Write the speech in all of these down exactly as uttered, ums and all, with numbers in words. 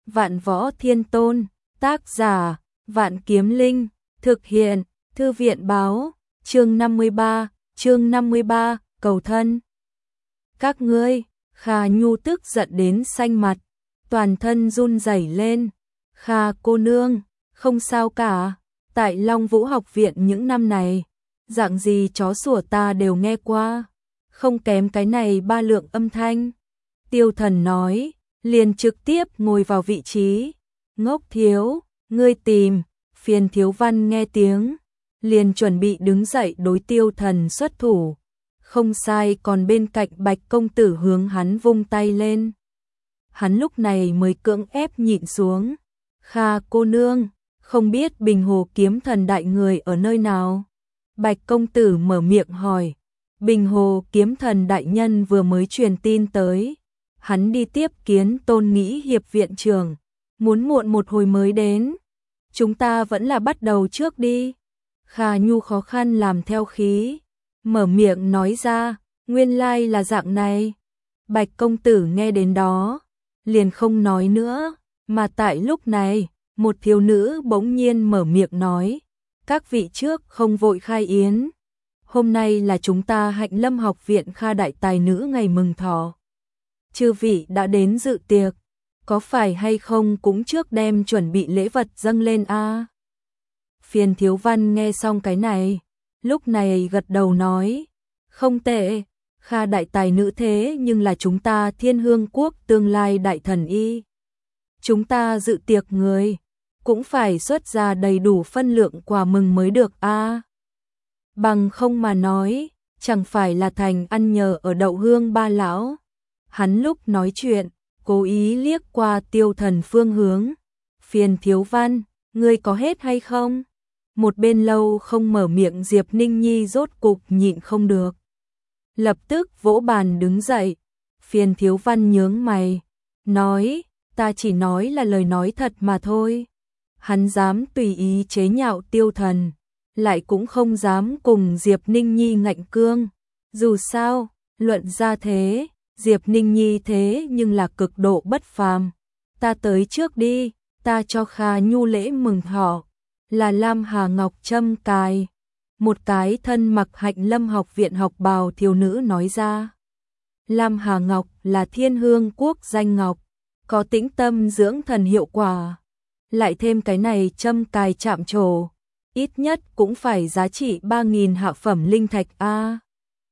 Vạn Võ Thiên Tôn, tác giả, Vạn Kiếm Linh, thực hiện, Thư viện báo, chương năm mươi ba, chương năm mươi ba, cầu thân. Các ngươi, Kha Nhu tức giận đến xanh mặt, toàn thân run rẩy lên. Kha cô nương, không sao cả, tại Long Vũ học viện những năm này, dạng gì chó sủa ta đều nghe qua, không kém cái này ba lượng âm thanh. Tiêu Thần nói, liền trực tiếp ngồi vào vị trí. Ngốc thiếu, ngươi tìm. Phiền Thiếu Văn nghe tiếng, liền chuẩn bị đứng dậy đối Tiêu Thần xuất thủ. Không sai, còn bên cạnh Bạch công tử hướng hắn vung tay lên. Hắn lúc này mới cưỡng ép nhịn xuống. Kha cô nương, không biết Bình Hồ kiếm thần đại người ở nơi nào? Bạch công tử mở miệng hỏi. Bình Hồ kiếm thần đại nhân vừa mới truyền tin tới. Hắn đi tiếp kiến Tôn Nghĩ hiệp viện trưởng, muốn muộn một hồi mới đến. Chúng ta vẫn là bắt đầu trước đi. Kha Nhu khó khăn làm theo khí, mở miệng nói ra, nguyên lai là dạng này. Bạch công tử nghe đến đó, liền không nói nữa, mà tại lúc này, một thiếu nữ bỗng nhiên mở miệng nói, các vị trước không vội khai yến. Hôm nay là chúng ta Hạnh Lâm học viện Kha đại tài nữ ngày mừng thọ. Chư vị đã đến dự tiệc, có phải hay không cũng trước đem chuẩn bị lễ vật dâng lên a? À? Phiền Thiếu Văn nghe xong cái này, lúc này gật đầu nói, không tệ, Kha đại tài nữ thế nhưng là chúng ta Thiên Hương quốc tương lai đại thần y. Chúng ta dự tiệc người, cũng phải xuất ra đầy đủ phân lượng quà mừng mới được a. À? Bằng không mà nói, chẳng phải là thành ăn nhờ ở đậu hương ba lão. Hắn lúc nói chuyện, cố ý liếc qua Tiêu Thần phương hướng. Phiền Thiếu Văn, ngươi có hết hay không? Một bên lâu không mở miệng Diệp Ninh Nhi rốt cục nhịn không được. Lập tức vỗ bàn đứng dậy. Phiền Thiếu Văn nhướng mày, nói, ta chỉ nói là lời nói thật mà thôi. Hắn dám tùy ý chế nhạo Tiêu Thần, lại cũng không dám cùng Diệp Ninh Nhi ngạnh cương. Dù sao, luận ra thế, Diệp Ninh Nhi thế nhưng là cực độ bất phàm. Ta tới trước đi, ta cho Kha Nhu lễ mừng thọ, là Lam Hà Ngọc châm cài. Một cái thân mặc Hạnh Lâm học viện học bào thiếu nữ nói ra. Lam Hà Ngọc là Thiên Hương quốc danh ngọc, có tĩnh tâm dưỡng thần hiệu quả. Lại thêm cái này châm cài chạm trổ, ít nhất cũng phải giá trị ba nghìn hạ phẩm linh thạch a. À,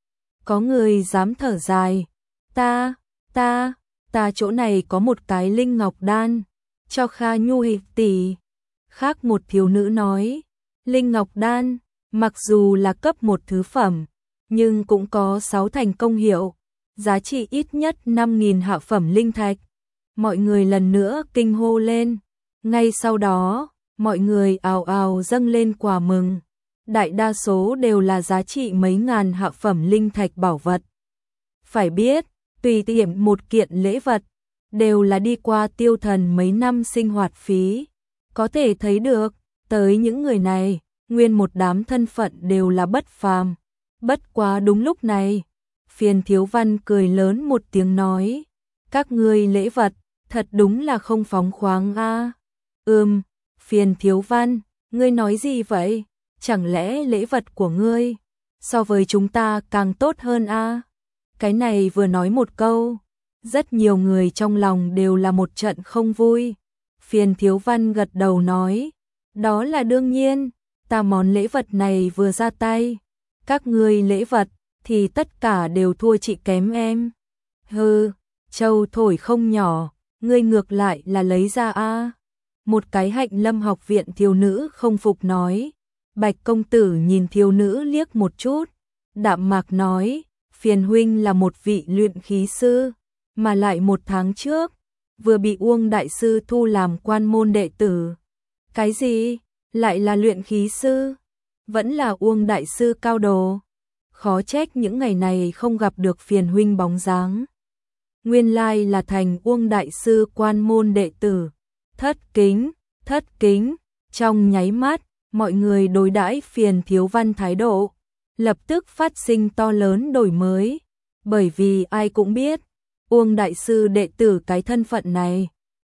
có người dám thở dài. Ta, ta, ta chỗ này có một cái linh ngọc đan, cho Kha Nhu hiệp tỷ. Khác một thiếu nữ nói, linh ngọc đan, mặc dù là cấp một thứ phẩm, nhưng cũng có sáu thành công hiệu, giá trị ít nhất năm nghìn hạ phẩm linh thạch. Mọi người lần nữa kinh hô lên, ngay sau đó, mọi người ào ào dâng lên quà mừng, đại đa số đều là giá trị mấy ngàn hạ phẩm linh thạch bảo vật. Phải biết, tùy tiện một kiện lễ vật, đều là đi qua Tiêu Thần mấy năm sinh hoạt phí. Có thể thấy được, tới những người này, nguyên một đám thân phận đều là bất phàm. Bất quá đúng lúc này, Phiền Thiếu Văn cười lớn một tiếng nói, các ngươi lễ vật, thật đúng là không phóng khoáng a. À. Ừm, Phiền Thiếu Văn, ngươi nói gì vậy? Chẳng lẽ lễ vật của ngươi, so với chúng ta càng tốt hơn a? À? Cái này vừa nói một câu, rất nhiều người trong lòng đều là một trận không vui. Phiền Thiếu Văn gật đầu nói, đó là đương nhiên, ta món lễ vật này vừa ra tay, các ngươi lễ vật thì tất cả đều thua chị kém em. Hừ, châu thổi không nhỏ, ngươi ngược lại là lấy ra a. Một cái Hạnh Lâm học viện thiếu nữ không phục nói. Bạch công tử nhìn thiếu nữ liếc một chút, đạm mạc nói, Phiền huynh là một vị luyện khí sư, mà lại một tháng trước, vừa bị Uông đại sư thu làm quan môn đệ tử. Cái gì? Lại là luyện khí sư? Vẫn là Uông đại sư cao đồ. Khó trách những ngày này không gặp được Phiền huynh bóng dáng. Nguyên lai là thành Uông đại sư quan môn đệ tử. Thất kính, thất kính. Trong nháy mắt, mọi người đối đãi Phiền Thiếu Văn thái độ lập tức phát sinh to lớn đổi mới, bởi vì ai cũng biết, Uông đại sư đệ tử cái thân phận này,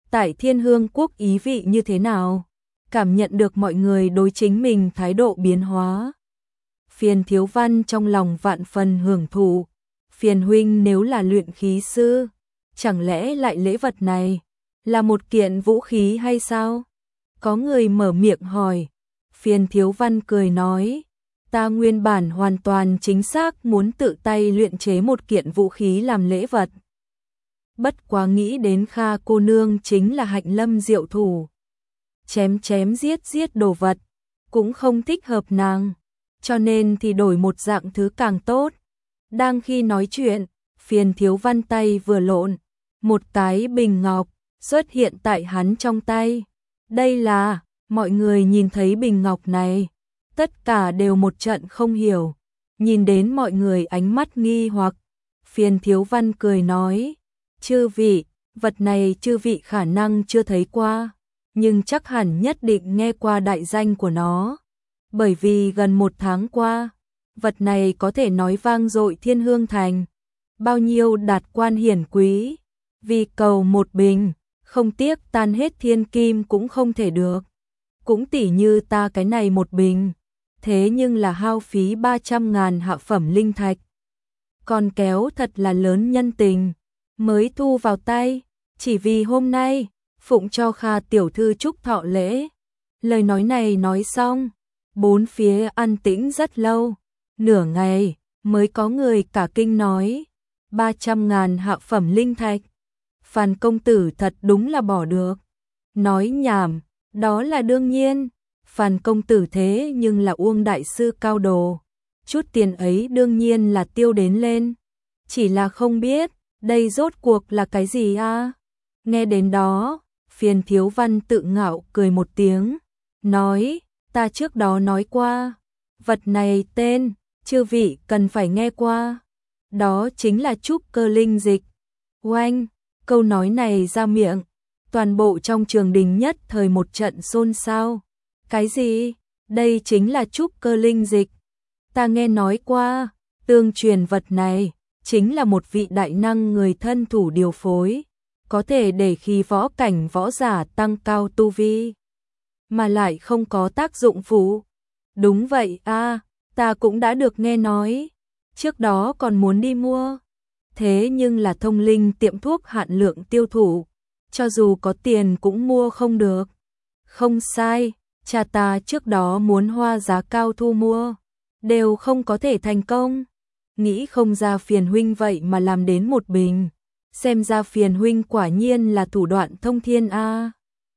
tại Thiên Hương Quốc ý vị như thế nào? Cảm nhận được mọi người đối chính mình thái độ biến hóa. Phiền Thiếu Văn trong lòng vạn phần hưởng thụ. Phiền huynh nếu là luyện khí sư, chẳng lẽ lại lễ vật này là một kiện vũ khí hay sao? Có người mở miệng hỏi. Phiền Thiếu Văn cười nói, ta nguyên bản hoàn toàn chính xác muốn tự tay luyện chế một kiện vũ khí làm lễ vật. Bất quá nghĩ đến Kha cô nương chính là hạnh lâm diệu thủ. Chém chém giết giết đồ vật, cũng không thích hợp nàng, cho nên thì đổi một dạng thứ càng tốt. Đang khi nói chuyện, Phiền Thiếu Văn tay vừa lộn, một cái bình ngọc xuất hiện tại hắn trong tay. Đây là, mọi người nhìn thấy bình ngọc này, tất cả đều một trận không hiểu, nhìn đến mọi người ánh mắt nghi hoặc. Phiền Thiếu Văn cười nói, chư vị, vật này chư vị khả năng chưa thấy qua, nhưng chắc hẳn nhất định nghe qua đại danh của nó. Bởi vì gần một tháng qua, vật này có thể nói vang dội Thiên Hương Thành. Bao nhiêu đạt quan hiển quý, vì cầu một bình, không tiếc tan hết thiên kim cũng không thể được. Cũng tỉ như ta cái này một bình, thế nhưng là hao phí ba trăm ngàn hạ phẩm linh thạch. Còn kéo thật là lớn nhân tình, mới thu vào tay, chỉ vì hôm nay, phụng cho Kha tiểu thư chúc thọ lễ. Lời nói này nói xong, bốn phía an tĩnh rất lâu, nửa ngày, mới có người cả kinh nói, ba trăm ngàn hạ phẩm linh thạch. Phan công tử thật đúng là bỏ được. Nói nhảm, đó là đương nhiên. Phan công tử thế nhưng là Uông đại sư cao đồ. Chút tiền ấy đương nhiên là tiêu đến lên. Chỉ là không biết, đây rốt cuộc là cái gì a? Nghe đến đó, Phiền Thiếu Văn tự ngạo cười một tiếng, nói, ta trước đó nói qua, vật này tên, chư vị cần phải nghe qua. Đó chính là trúc cơ linh dịch. Oanh, câu nói này ra miệng, toàn bộ trong trường đình nhất thời một trận xôn xao. Cái gì? Đây chính là trúc cơ linh dịch. Ta nghe nói qua, tương truyền vật này chính là một vị đại năng người thân thủ điều phối, có thể để khi võ cảnh võ giả tăng cao tu vi, mà lại không có tác dụng phụ. Đúng vậy a, ta cũng đã được nghe nói, trước đó còn muốn đi mua. Thế nhưng là thông linh tiệm thuốc hạn lượng tiêu thụ, cho dù có tiền cũng mua không được. Không sai, cha ta trước đó muốn hoa giá cao thu mua, đều không có thể thành công. Nghĩ không ra Phiền huynh vậy mà làm đến một bình, xem ra Phiền huynh quả nhiên là thủ đoạn thông thiên a.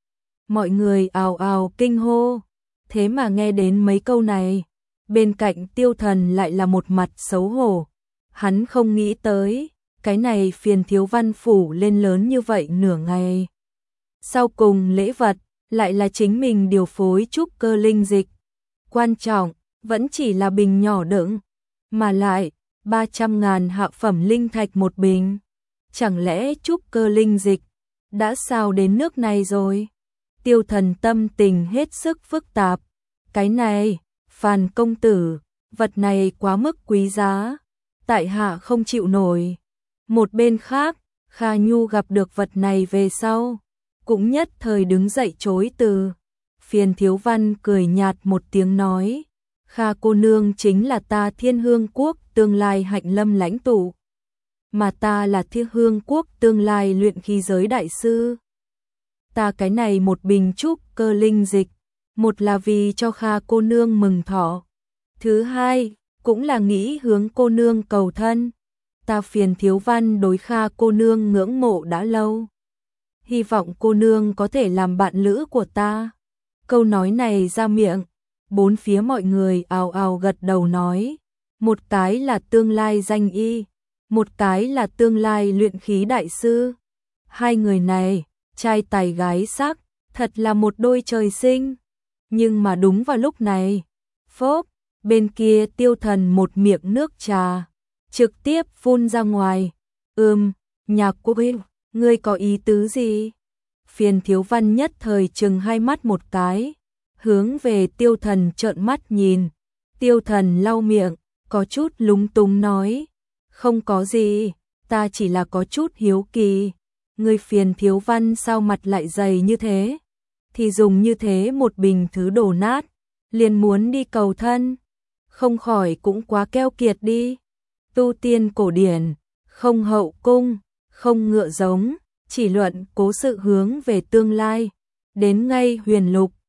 Mọi người ào ào kinh hô, thế mà nghe đến mấy câu này, bên cạnh Tiêu Thần lại là một mặt xấu hổ. Hắn không nghĩ tới, cái này Phiền Thiếu Văn phủ lên lớn như vậy nửa ngày. Sau cùng lễ vật, lại là chính mình điều phối trúc cơ linh dịch. Quan trọng, vẫn chỉ là bình nhỏ đựng, mà lại, ba trăm ngàn hạ phẩm linh thạch một bình. Chẳng lẽ trúc cơ linh dịch, đã sao đến nước này rồi? Tiêu Thần tâm tình hết sức phức tạp. Cái này, Phan công tử, vật này quá mức quý giá, tại hạ không chịu nổi. Một bên khác, Kha Nhu gặp được vật này về sau, cũng nhất thời đứng dậy chối từ. Phiền Thiếu Văn cười nhạt một tiếng nói, Kha cô nương chính là ta Thiên Hương Quốc tương lai hạnh lâm lãnh tụ, mà ta là Thiên Hương Quốc tương lai luyện khí giới đại sư. Ta cái này một bình trúc cơ linh dịch, một là vì cho Kha cô nương mừng thọ, thứ hai, cũng là nghĩ hướng cô nương cầu thân. Ta Phiền Thiếu Văn đối Kha cô nương ngưỡng mộ đã lâu, hy vọng cô nương có thể làm bạn lữ của ta. Câu nói này ra miệng, bốn phía mọi người ào ào gật đầu nói, một cái là tương lai danh y, một cái là tương lai luyện khí đại sư. Hai người này, trai tài gái sắc, thật là một đôi trời sinh. Nhưng mà đúng vào lúc này, phốp, bên kia Tiêu Thần một miệng nước trà, trực tiếp phun ra ngoài. Ừm, Nhạc Quốc huynh, ngươi có ý tứ gì? Phiền Thiếu Văn nhất thời trừng hai mắt một cái, hướng về Tiêu Thần trợn mắt nhìn. Tiêu Thần lau miệng, có chút lúng túng nói, không có gì, ta chỉ là có chút hiếu kỳ, người phiền thiếu văn sao mặt lại dày như thế, thì dùng như thế một bình thứ đổ nát, liền muốn đi cầu thân, không khỏi cũng quá keo kiệt đi. Tu tiên cổ điển, không hậu cung, không ngựa giống, chỉ luận cố sự hướng về tương lai, đến ngay huyền lục,